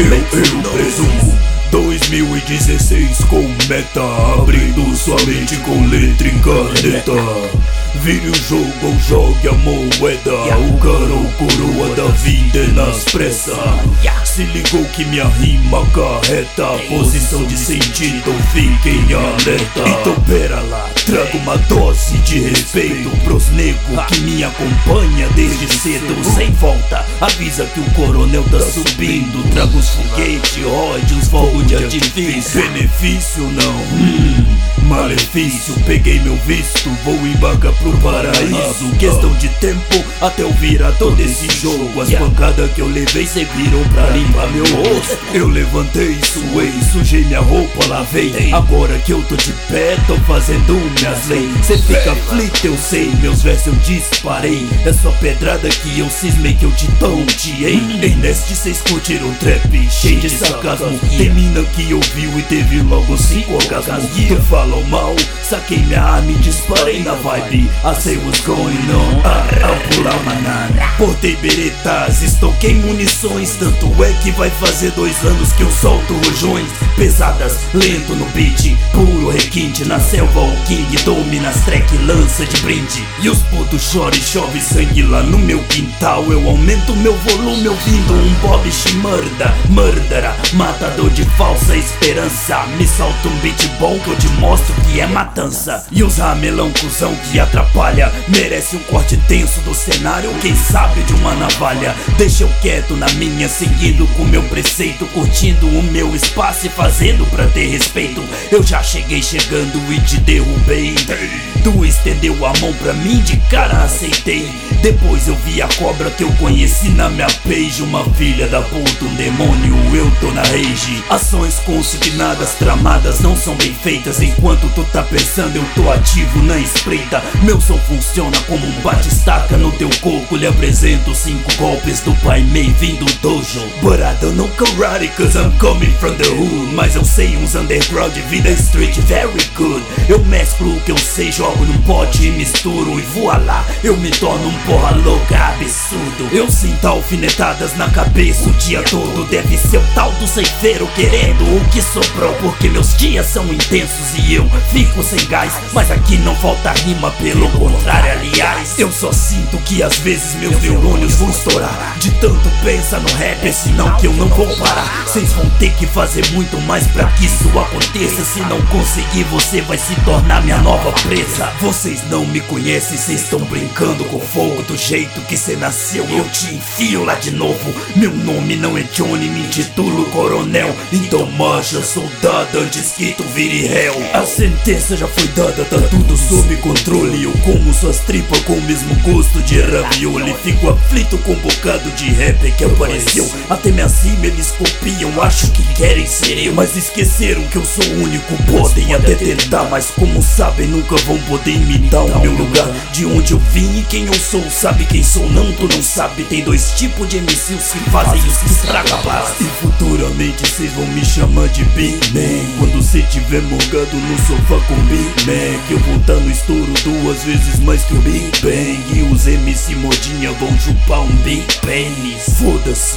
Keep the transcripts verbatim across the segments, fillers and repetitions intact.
Eu, eu presumo dois mil e dezesseis com meta, abrindo sua mente com letra e caneta. Vire o jogo ou jogue a moeda, o cara ou coroa da vida é nas pressas. Se ligou que minha rima carreta posição de sentido, fiquem alerta. Então pera lá, trago uma dose de respeito pros nego que me acompanha desde cedo. Sem volta, avisa que o coronel tá subindo. Trago uns foguetes, rode, uns fogos de artifício. Benefício não, hum, malefício. Peguei meu visto, vou embarcar pro paraíso. Questão de tempo até eu virar todo esse jogo. As pancadas que eu levei serviram pra limpar meu rosto. Eu levantei, suei, sujei minha roupa, lavei. Agora que eu tô de pé, tô fazendo minhas leis. Cê fica aflito, eu sei, meus versos eu disparei. É só pedrada que eu cismei que eu te tonteei. Em Nest cês curtiram um trap cheio de sarcasmo. Tem mina que ouviu e teve logo cinco orgasmos. Tu falou mal, saquei minha arma e disparei na vibe. I say what's going on, ah, ah, pular banana. Portei beretas, estoquei munições. Tanto é que vai fazer dois anos que eu solto rojões pesadas, lento no beat, puro requinte. Na selva o king domina as track, lança de brinde. E os putos choram e chove sangue lá no meu quintal. Eu aumento meu volume ouvindo um Bob Shmurda, murdera, matador de falsa esperança. Me solta um beat bom que eu te mostro que é matança. E os ramelão cuzão que atrapalha merece um corte tenso do cenário, quem sabe de uma navalha. Deixa eu quieto na minha, seguindo com meu preceito, curtindo o meu espaço e fazendo pra ter respeito. Eu já cheguei chegando e te derrubei. Tu estendeu a mão pra mim, de cara aceitei. Depois eu vi a cobra que eu conheci na minha page. Uma filha da puta, um demônio, eu tô na rage. Ações consignadas, tramadas, não são bem feitas. Enquanto tu tá pensando, eu tô ativo na espreita. Meu som funciona como um bate-estaca no teu coco. Lhe apresento cinco golpes do Pai Mei vindo do dojo. But I don't know karate cause I'm coming from the hood. Mas eu sei uns underground, vida street very good. Eu mesclo o que eu sei, jogo num pote e misturo. E voa lá, eu me torno um porra louca absurdo. Eu sinto alfinetadas na cabeça o dia todo. Deve ser o tal do ceifeiro querendo o que sobrou. Porque meus dias são intensos e eu fico sem gás. Mas aqui não falta rima, pelo contrário, aliás. Eu só sinto que às vezes meus neurônios vão estourar. De tanto pensa no rap, é sinal que eu não vou parar. Vocês vão ter que fazer muito mais pra que isso aconteça. Se não conseguir, você vai se tornar minha nova presa. Vocês não me conhecem, vocês estão brincando com fogo. Do jeito que cê nasceu, eu te enfio lá de novo. Meu nome não é Johnny, me intitulo coronel. Então marcha, soldado, antes que tu vire réu. A sentença já foi dada, tá tudo sob controle. Eu como suas tripas com o mesmo gosto de ravioli. Fico aflito com um bocado de rapper que apareceu. Até minhas rimas eles copiam, acho que querem ser eu. Mas esqueceram que eu sou único, podem até tentar. Mas como sabem, nunca vão poder imitar o meu lugar. De onde eu vim e quem eu sou, sabe quem sou? Não, tu não sabe, tem dois tipos de M C, os que fazem e os que estragam a base. E futuramente cês vão me chamar de Big Man. Quando cê tiver morgado no sofá com Big Man, que eu vou tá no estouro duas vezes mais que o Big Bang. E os M C modinha vão chupar um Big Penis. Foda-se,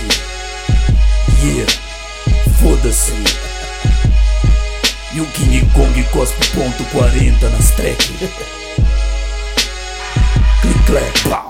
yeah, foda-se. E o King Kong cospe ponto quarenta nas track. Click, clap, pá.